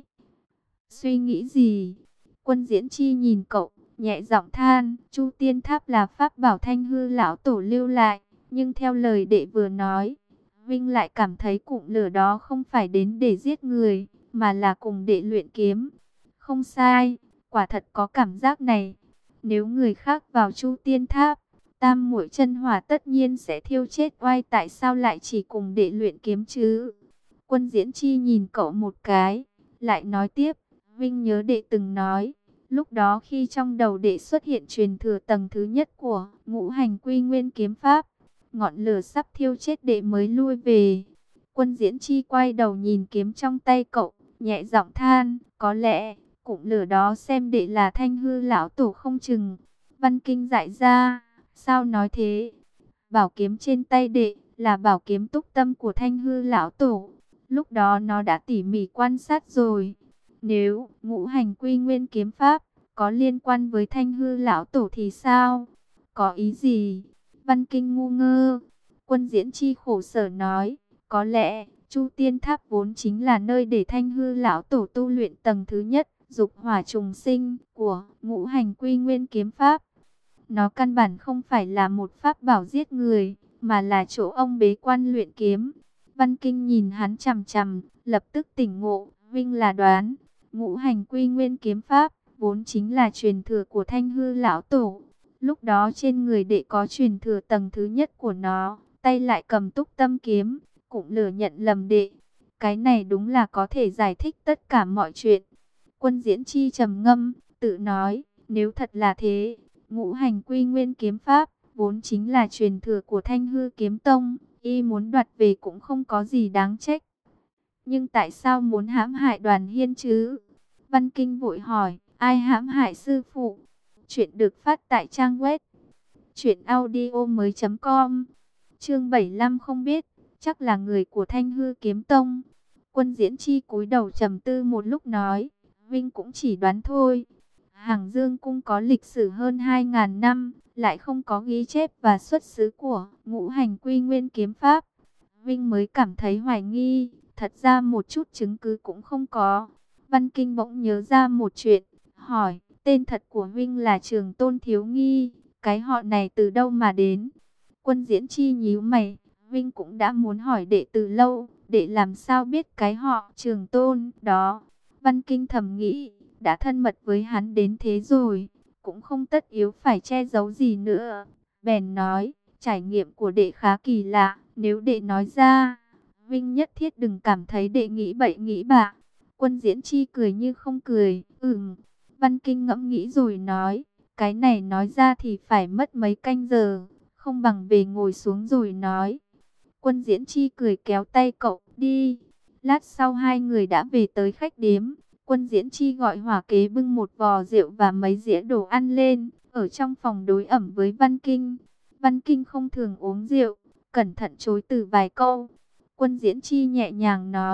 Suy nghĩ gì? Quân Diễn Chi nhìn cậu, nhẹ giọng than, Chu Tiên Tháp là pháp bảo Thanh Hư lão tổ lưu lại, nhưng theo lời đệ vừa nói, huynh lại cảm thấy cụm lửa đó không phải đến để giết người, mà là cùng đệ luyện kiếm. Không sai, quả thật có cảm giác này. Nếu người khác vào Chu Tiên Tháp, Tam Muội Chân Hỏa tất nhiên sẽ thiêu chết oai, tại sao lại chỉ cùng đệ luyện kiếm chứ? Quân Diễn Chi nhìn cậu một cái, lại nói tiếp, huynh nhớ đệ từng nói, lúc đó khi trong đầu đệ xuất hiện truyền thừa tầng thứ nhất của Ngũ Hành Quy Nguyên kiếm pháp, ngọn lửa sắp thiêu chết đệ mới lui về. Quân Diễn Chi quay đầu nhìn kiếm trong tay cậu, nhẹ giọng than, có lẽ cụm lửa đó xem đệ là Thanh Hư lão tổ không chừng. Văn Kinh dại ra, sao nói thế? Bảo kiếm trên tay đệ là bảo kiếm túc tâm của Thanh Hư lão tổ, lúc đó nó đã tỉ mỉ quan sát rồi. Nếu Ngũ Hành Quy Nguyên kiếm pháp có liên quan với Thanh Hư lão tổ thì sao? Có ý gì? Văn Kinh ngu ngơ. Quân Diễn Chi khổ sở nói, có lẽ Chu Tiên Tháp vốn chính là nơi để Thanh Hư lão tổ tu luyện tầng thứ nhất, dục hỏa trùng sinh của Ngũ Hành Quy Nguyên kiếm pháp. Nó căn bản không phải là một pháp bảo giết người, mà là chỗ ông bế quan luyện kiếm. Văn Kinh nhìn hắn chằm chằm, lập tức tỉnh ngộ, huynh là đoán, Ngũ Hành Quy Nguyên kiếm pháp vốn chính là truyền thừa của Thanh Hư lão tổ. Lúc đó trên người đệ có truyền thừa tầng thứ nhất của nó, tay lại cầm túc tâm kiếm, cũng lừa nhận lầm đệ. Cái này đúng là có thể giải thích tất cả mọi chuyện. Quân Diễn Chi trầm ngâm, tự nói, nếu thật là thế, Ngũ Hành Quy Nguyên kiếm pháp vốn chính là truyền thừa của Thanh Hư kiếm tông, y muốn đoạt về cũng không có gì đáng trách. Nhưng tại sao muốn hãm hại Đoàn Hiên chứ? Văn Kinh vội hỏi, ai hãm hại sư phụ? Chuyện được phát tại trang web truyện audio mới chấm com. Chương bảy mươi lăm không biết, chắc là người của Thanh Hư kiếm tông. Quân Diễn Chi cúi đầu trầm tư một lúc nói, Vinh cũng chỉ đoán thôi. Hàng Dương Cung có lịch sử hơn hai nghìn năm, lại không có ghi chép và xuất xứ của Ngũ Hành Quy Nguyên kiếm pháp. Vinh mới cảm thấy hoài nghi, thật ra một chút chứng cứ cũng không có. Văn Kinh bỗng nhớ ra một chuyện, hỏi, tên thật của Vinh là Trường Tôn Thiếu Nghi, cái họ này từ đâu mà đến? Quân Diễn Chi nhíu mày, Vinh cũng đã muốn hỏi đệ từ lâu, đệ làm sao biết cái họ Trường Tôn đó? Văn Kinh thầm nghĩ, đã thân mật với hắn đến thế rồi, cũng không tất yếu phải che giấu gì nữa. Bèn nói, trải nghiệm của đệ khá kỳ lạ, nếu đệ nói ra, Vinh nhất thiết đừng cảm thấy đệ nghĩ bậy nghĩ bạ. Quân Diễn Chi cười như không cười, ừm. Văn Kinh ngẫm nghĩ rồi nói, cái này nói ra thì phải mất mấy canh giờ, không bằng về ngồi xuống rồi nói. Quân Diễn Chi cười kéo tay cậu, đi. Lát sau hai người đã về tới khách điếm. Quân Diễn Chi gọi hỏa kế bưng một vò rượu và mấy dĩa đồ ăn lên, ở trong phòng đối ẩm với Văn Kinh. Văn Kinh không thường uống rượu, cẩn thận chối từ vài câu. Quân Diễn Chi nhẹ nhàng nói,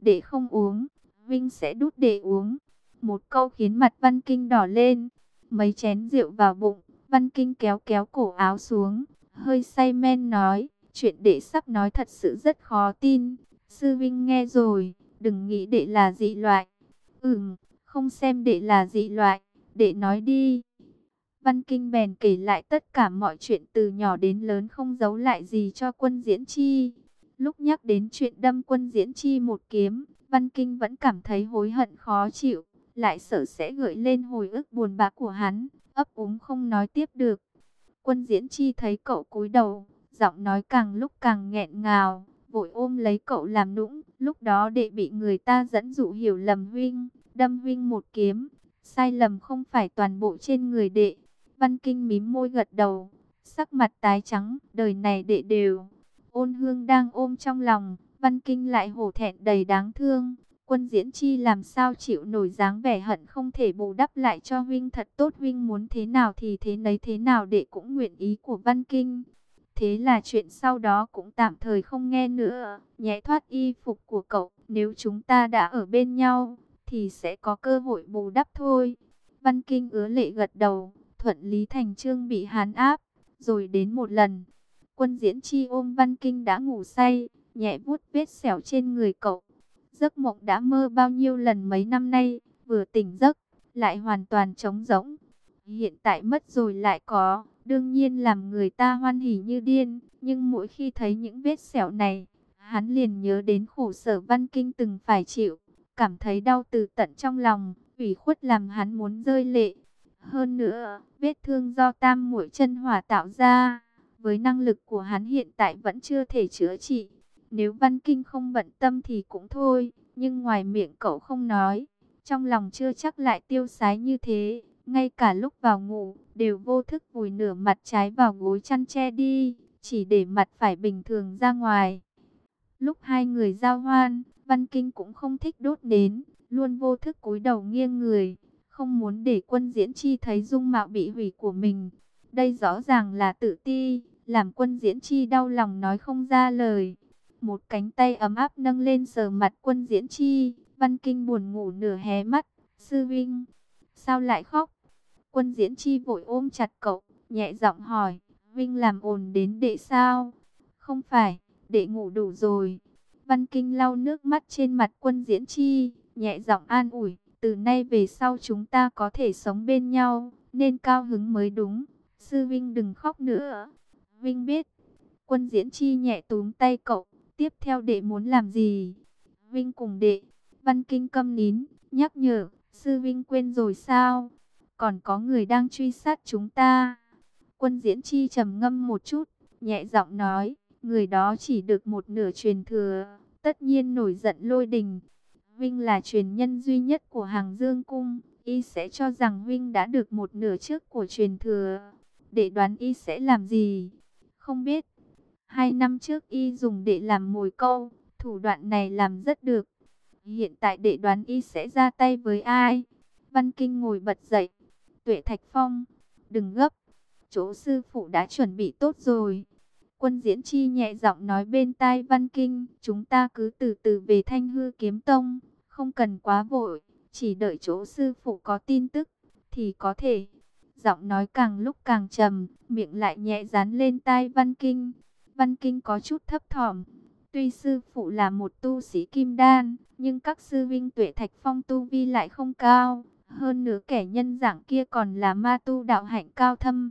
Đệ không uống, Vinh sẽ đút đệ uống. Một câu khiến mặt Văn Kinh đỏ lên. Mấy chén rượu vào bụng, Văn Kinh kéo kéo cổ áo xuống, hơi say men nói, chuyện đệ sắp nói thật sự rất khó tin. Sư Vinh nghe rồi, đừng nghĩ đệ là dị loại. Ừm, không xem đệ là dị loại, đệ nói đi. Văn Kinh bèn kể lại tất cả mọi chuyện từ nhỏ đến lớn, không giấu lại gì cho Quân Diễn Chi. Lúc nhắc đến chuyện đâm Quân Diễn Chi một kiếm, Văn Kinh vẫn cảm thấy hối hận khó chịu, lại sợ sẽ gợi lên hồi ức buồn bã của hắn, ấp úng không nói tiếp được. Quân Diễn Chi thấy cậu cúi đầu, giọng nói càng lúc càng nghẹn ngào, vội ôm lấy cậu làm nũng. Lúc đó đệ bị người ta dẫn dụ hiểu lầm Huynh, đâm Huynh một kiếm. Sai lầm không phải toàn bộ trên người đệ. Văn Kinh mím môi gật đầu, sắc mặt tái trắng, đời này đệ đều. Ôn Hương đang ôm trong lòng, Văn Kinh lại hổ thẹn đầy đáng thương. Quân Diễn Chi làm sao chịu nổi dáng vẻ hận không thể bù đắp lại cho Huynh thật tốt. Huynh muốn thế nào thì thế nấy, thế nào đệ cũng nguyện ý của Văn Kinh. Thế là chuyện sau đó cũng tạm thời không nghe nữa. Nhẹ thoát y phục của cậu, nếu chúng ta đã ở bên nhau thì sẽ có cơ hội bù đắp thôi. Văn Kinh ứa lệ gật đầu, thuận lý thành chương bị hắn áp. Rồi đến một lần, Quân Diễn Chi ôm Văn Kinh đã ngủ say, nhẹ vuốt vết sẹo trên người cậu. Giấc mộng đã mơ bao nhiêu lần mấy năm nay, vừa tỉnh giấc, lại hoàn toàn trống rỗng. Hiện tại mất rồi lại có, đương nhiên làm người ta hoan hỉ như điên. Nhưng mỗi khi thấy những vết sẹo này, hắn liền nhớ đến khổ sở Văn Kinh từng phải chịu, cảm thấy đau từ tận trong lòng, ủy khuất làm hắn muốn rơi lệ. Hơn nữa, vết thương do tam muội chân hỏa tạo ra, với năng lực của hắn hiện tại vẫn chưa thể chữa trị. Nếu Văn Kinh không bận tâm thì cũng thôi, nhưng ngoài miệng cậu không nói, trong lòng chưa chắc lại tiêu sái như thế. Ngay cả lúc vào ngủ, đều vô thức vùi nửa mặt trái vào gối chăn che đi, chỉ để mặt phải bình thường ra ngoài. Lúc hai người giao hoan, Văn Kinh cũng không thích đốt nến, luôn vô thức cúi đầu nghiêng người, không muốn để Quân Diễn Chi thấy dung mạo bị hủy của mình. Đây rõ ràng là tự ti, làm Quân Diễn Chi đau lòng nói không ra lời. Một cánh tay ấm áp nâng lên sờ mặt Quân Diễn Chi, Văn Kinh buồn ngủ nửa hé mắt. Sư Vinh, sao lại khóc? Quân Diễn Chi vội ôm chặt cậu, nhẹ giọng hỏi, Vinh làm ồn đến đệ sao? Không phải, đệ ngủ đủ rồi. Văn Kinh lau nước mắt trên mặt Quân Diễn Chi, nhẹ giọng an ủi, từ nay về sau chúng ta có thể sống bên nhau, nên cao hứng mới đúng. Sư Vinh đừng khóc nữa. Vinh biết. Quân Diễn Chi nhẹ túm tay cậu, tiếp theo đệ muốn làm gì? Vinh cùng đệ. Văn Kinh câm nín, nhắc nhở, sư Vinh quên rồi sao? Còn có người đang truy sát chúng ta. Quân Diễn Chi trầm ngâm một chút, nhẹ giọng nói, người đó chỉ được một nửa truyền thừa, tất nhiên nổi giận lôi đình. Vinh là truyền nhân duy nhất của Hàng Dương Cung, y sẽ cho rằng Vinh đã được một nửa trước của truyền thừa. Để đoán y sẽ làm gì? Không biết. Hai năm trước y dùng đệ làm mồi câu, thủ đoạn này làm rất được. Hiện tại đệ đoán y sẽ ra tay với ai? Văn Kinh ngồi bật dậy. Tuệ Thạch Phong, đừng gấp, chỗ sư phụ đã chuẩn bị tốt rồi. Quân Diễn Chi nhẹ giọng nói bên tai Văn Kinh, chúng ta cứ từ từ về Thanh Hư Kiếm Tông, không cần quá vội, chỉ đợi chỗ sư phụ có tin tức thì có thể. Giọng nói càng lúc càng trầm, miệng lại nhẹ dán lên tai Văn Kinh. Văn Kinh có chút thấp thỏm. Tuy sư phụ là một tu sĩ kim đan, nhưng các sư vinh Tuệ Thạch Phong tu vi lại không cao. Hơn nữa kẻ nhân dạng kia còn là ma tu đạo hạnh cao thâm.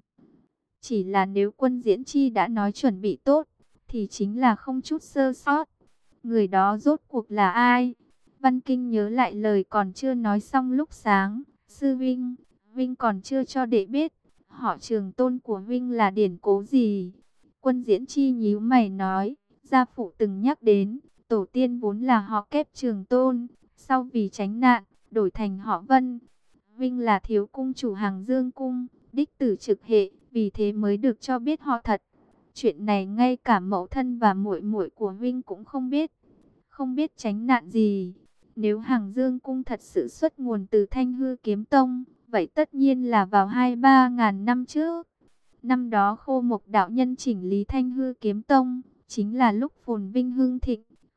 Chỉ là nếu Quân Diễn Chi đã nói chuẩn bị tốt, thì chính là không chút sơ sót. Người đó rốt cuộc là ai? Văn Kinh nhớ lại lời còn chưa nói xong lúc sáng. Sư Vinh, Vinh còn chưa cho đệ biết, họ trường tôn của Vinh là điển cố gì? Quân Diễn Chi nhíu mày nói, gia phụ từng nhắc đến, tổ tiên vốn là họ Kép Trường Tôn, sau vì tránh nạn, đổi thành họ Vân. Vinh là thiếu cung chủ Hàng Dương Cung, đích tử trực hệ, vì thế mới được cho biết họ thật. Chuyện này ngay cả mẫu thân và muội muội của Vinh cũng không biết. Không biết tránh nạn gì. Nếu Hàng Dương Cung thật sự xuất nguồn từ Thanh Hư Kiếm Tông, vậy tất nhiên là vào hai ba ngàn năm trước. Năm đó Khô Mộc đạo nhân chỉnh lý Thanh Hư Kiếm Tông, chính là lúc phồn vinh hưng thịnh,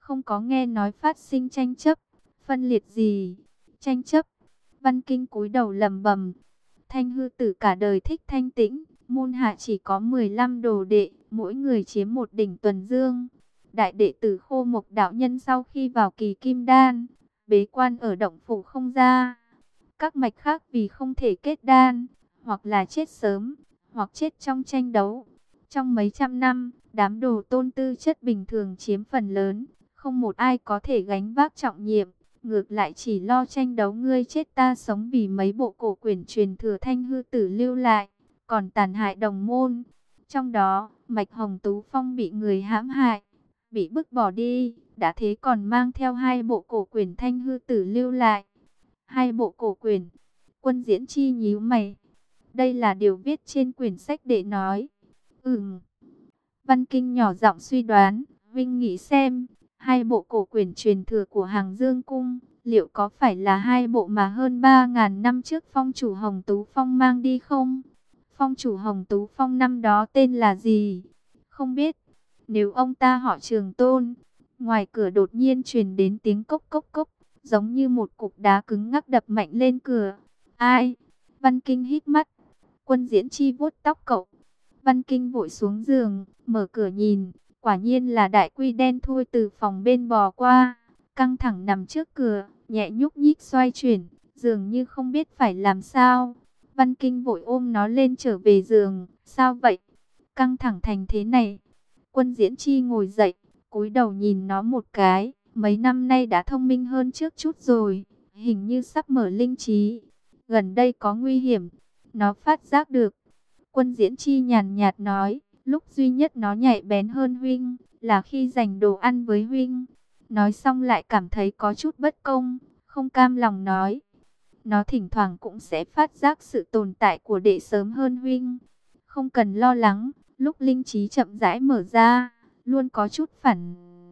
không có nghe nói phát sinh tranh chấp, phân liệt gì. Tranh chấp? Văn Kinh cúi đầu lẩm bẩm. Thanh hư tử cả đời thích thanh tĩnh, môn hạ chỉ có mười lăm đồ đệ, mỗi người chiếm một đỉnh tuần dương. Đại đệ tử Khô Mộc đạo nhân sau khi vào kỳ kim đan, bế quan ở động phủ không ra. Các mạch khác vì không thể kết đan, hoặc là chết sớm, hoặc chết trong tranh đấu. Trong mấy trăm năm, đám đồ tôn tư chất bình thường chiếm phần lớn, không một ai có thể gánh vác trọng nhiệm. Ngược lại chỉ lo tranh đấu ngươi chết ta sống vì mấy bộ cổ quyển truyền thừa thanh hư tử lưu lại, còn tàn hại đồng môn. Trong đó, Mạch Hồng Tú Phong bị người hãm hại, bị bức bỏ đi, đã thế còn mang theo hai bộ cổ quyển thanh hư tử lưu lại. Hai bộ cổ quyển, Quân Diễn Chi nhíu mày. Đây là điều viết trên quyển sách để nói. Ừm. Văn Kinh nhỏ giọng suy đoán, Vinh nghĩ xem, hai bộ cổ quyển truyền thừa của Hàng Dương Cung, liệu có phải là hai bộ mà hơn ba ngàn năm trước phong chủ Hồng Tú Phong mang đi không? Phong chủ Hồng Tú Phong năm đó tên là gì? Không biết. Nếu ông ta họ Trường Tôn. Ngoài cửa đột nhiên truyền đến tiếng cốc cốc cốc, giống như một cục đá cứng ngắc đập mạnh lên cửa. Ai? Văn Kinh hít mắt. Quân Diễn Chi vuốt tóc cậu. Văn Kinh vội xuống giường, mở cửa nhìn, quả nhiên là Đại Quy đen thui từ phòng bên bò qua, căng thẳng nằm trước cửa, nhẹ nhúc nhích xoay chuyển, dường như không biết phải làm sao. Văn Kinh vội ôm nó lên trở về giường. Sao vậy? Căng thẳng thành thế này. Quân Diễn Chi ngồi dậy, cúi đầu nhìn nó một cái, mấy năm nay đã thông minh hơn trước chút rồi, hình như sắp mở linh trí. Gần đây có nguy hiểm, nó phát giác được. Quân Diễn Chi nhàn nhạt nói, lúc duy nhất nó nhạy bén hơn huynh, là khi giành đồ ăn với huynh. Nói xong lại cảm thấy có chút bất công, không cam lòng nói. Nó thỉnh thoảng cũng sẽ phát giác sự tồn tại của đệ sớm hơn huynh. Không cần lo lắng, lúc linh trí chậm rãi mở ra, luôn có chút phản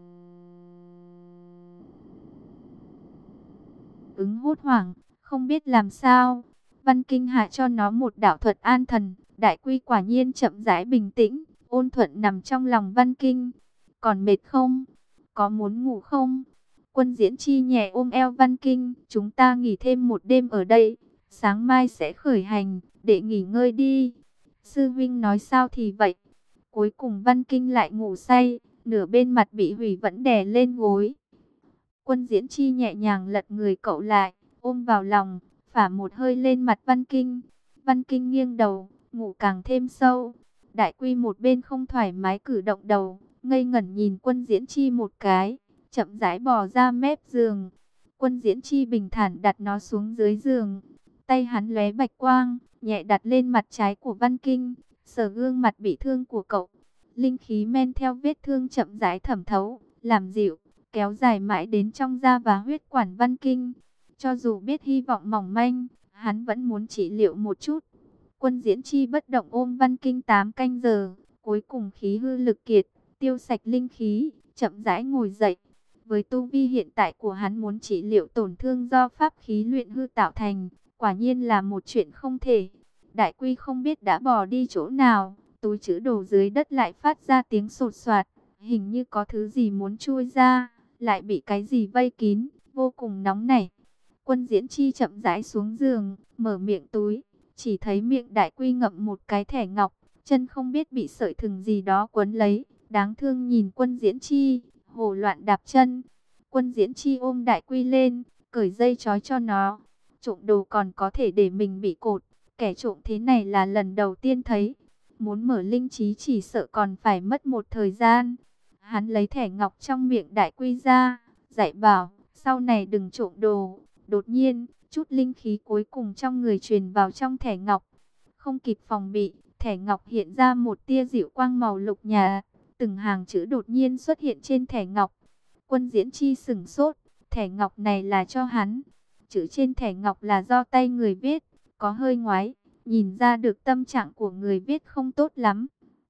ứng hốt hoảng, không biết làm sao. Văn Kinh hạ cho nó một đạo thuật an thần. Đại Quy quả nhiên chậm rãi bình tĩnh, ôn thuận nằm trong lòng Văn Kinh. Còn mệt không? Có muốn ngủ không? Quân Diễn Chi nhẹ ôm eo Văn Kinh. Chúng ta nghỉ thêm một đêm ở đây, sáng mai sẽ khởi hành, để nghỉ ngơi đi. Sư huynh nói sao thì vậy? Cuối cùng Văn Kinh lại ngủ say, nửa bên mặt bị hủy vẫn đè lên gối. Quân Diễn Chi nhẹ nhàng lật người cậu lại, ôm vào lòng, phả một hơi lên mặt Văn Kinh. Văn Kinh nghiêng đầu, ngủ càng thêm sâu. Đại Quy một bên không thoải mái cử động đầu, ngây ngẩn nhìn Quân Diễn Chi một cái, chậm rãi bò ra mép giường. Quân Diễn Chi bình thản đặt nó xuống dưới giường, tay hắn lóe bạch quang, nhẹ đặt lên mặt trái của Văn Kinh, sờ gương mặt bị thương của cậu. Linh khí men theo vết thương chậm rãi thẩm thấu, làm dịu, kéo dài mãi đến trong da và huyết quản Văn Kinh. Cho dù biết hy vọng mỏng manh, hắn vẫn muốn trị liệu một chút. Quân Diễn Chi bất động ôm Văn Kinh tám canh giờ, cuối cùng khí hư lực kiệt, tiêu sạch linh khí, chậm rãi ngồi dậy. Với tu vi hiện tại của hắn muốn trị liệu tổn thương do pháp khí luyện hư tạo thành, quả nhiên là một chuyện không thể. Đại Quy không biết đã bỏ đi chỗ nào, túi trữ đồ dưới đất lại phát ra tiếng sột soạt, hình như có thứ gì muốn chui ra, lại bị cái gì vây kín, vô cùng nóng nảy. Quân Diễn Chi chậm rãi xuống giường, mở miệng túi, chỉ thấy miệng Đại Quy ngậm một cái thẻ ngọc, chân không biết bị sợi thừng gì đó quấn lấy, đáng thương nhìn Quân Diễn Chi, hồ loạn đạp chân. Quân Diễn Chi ôm Đại Quy lên, cởi dây trói cho nó. Trộm đồ còn có thể để mình bị cột, kẻ trộm thế này là lần đầu tiên thấy. Muốn mở linh trí chỉ sợ còn phải mất một thời gian. Hắn lấy thẻ ngọc trong miệng Đại Quy ra, dạy bảo, sau này đừng trộm đồ. Đột nhiên, chút linh khí cuối cùng trong người truyền vào trong thẻ ngọc. Không kịp phòng bị, thẻ ngọc hiện ra một tia dịu quang màu lục nhạt. Từng hàng chữ đột nhiên xuất hiện trên thẻ ngọc. Quân Diễn Chi sửng sốt, thẻ ngọc này là cho hắn. Chữ trên thẻ ngọc là do tay người viết, có hơi ngoái, nhìn ra được tâm trạng của người viết không tốt lắm.